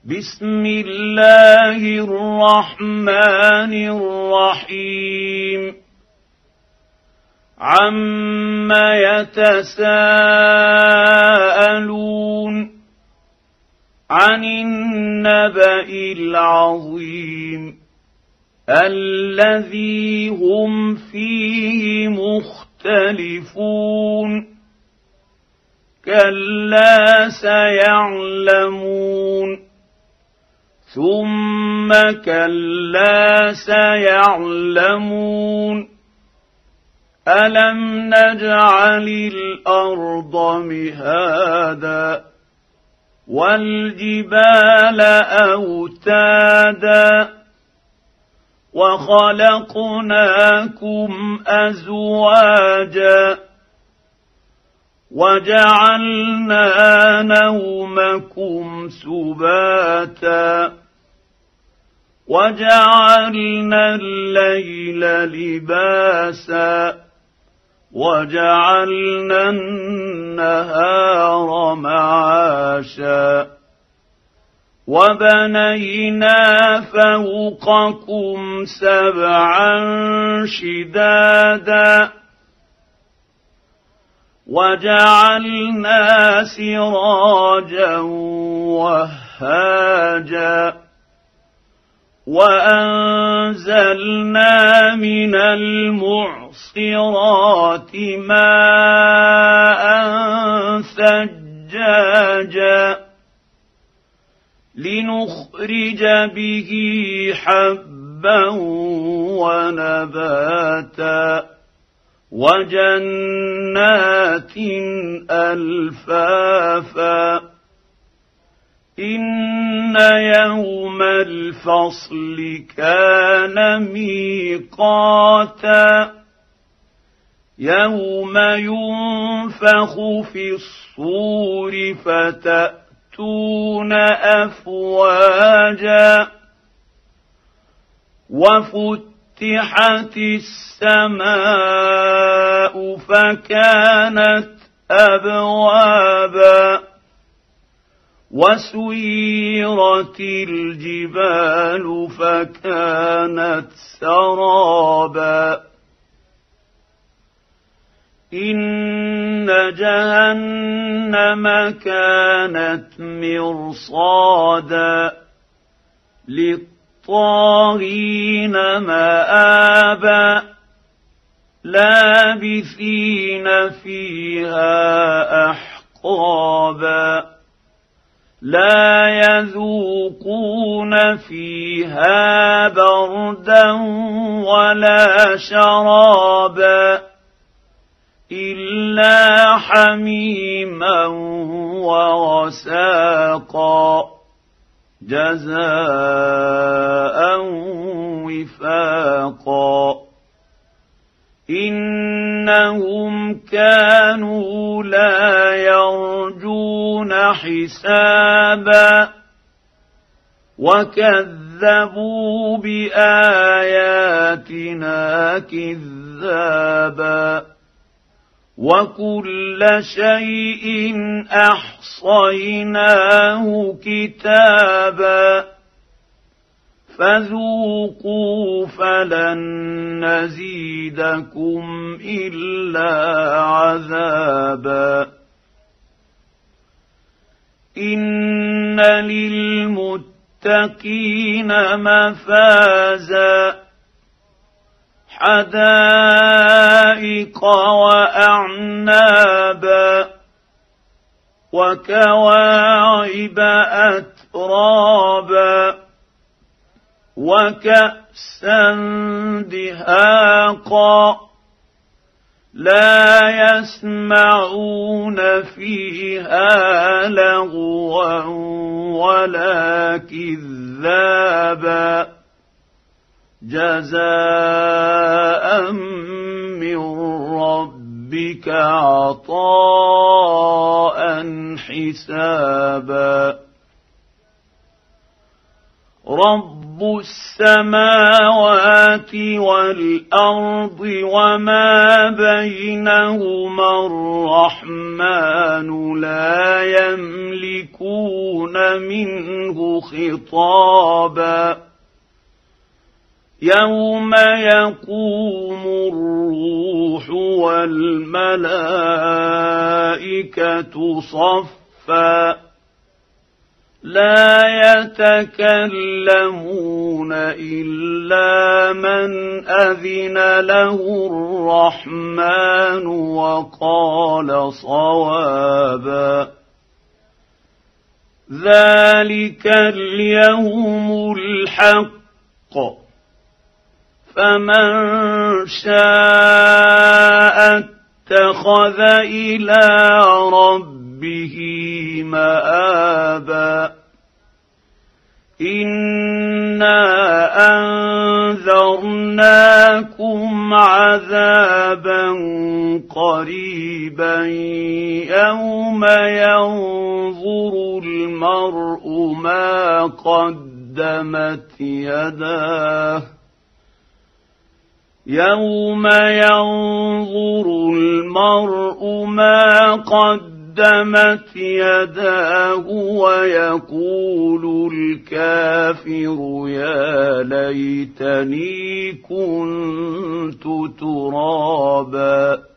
بسم الله الرحمن الرحيم عم يتساءلون عن النبأ العظيم الذي هم فيه مختلفون كلا سيعلمون ثم كلا سيعلمون ألم نجعل الأرض مهادا والجبال أوتادا وخلقناكم أزواجا وجعلنا نومكم سباتا وجعلنا الليل لباسا وجعلنا النهار معاشا وبنينا فوقكم سبعا شدادا وجعلنا سراجا وهاجا وأنزلنا من المعصرات ماء ثجاجا لنخرج به حبا ونباتا وجنات ألفافا إن يوم الفصل كان ميقاتا يوم ينفخ في الصور فتأتون أفواجا وفتحت السماء فكانت أبوابا وسيرت الجبال فكانت سرابا إن جهنم كانت مرصادا للطاغين مآبا لابثين فيها أحقابا لا يذوقون فيها بردا ولا شرابا إلا حميما وغساقا جزاء وفاقا إنهم كانوا لا يرجون حسابا وكذبوا بآياتنا كذابا وكل شيء أحصيناه كتابا فذوقوا فلن نزيدكم إلا عذابا إن للمتقين مفازا حدائق وأعنابا وكواعب أترابا وكأسا دهاقا لا يسمعون فيها لغوا ولا كذابا جزاء من ربك عطاء حسابا رب السماوات والأرض وما بينهما الرحمن لا يملكون يفقهون منه خطابا يوم يقوم الروح والملائكة صفا لا يتكلمون إلا من أذن له الرحمن وقال صوابا ذلك اليوم الحق فمن شاء اتخذ إلى ربه مآبا إنا أنذرناكم عذابا قريبا يوم ينظر المرء ما قدمت يداه يوم ينظر المرء ما قدمت يداه ويقول الكافر يا ليتني كنت ترابا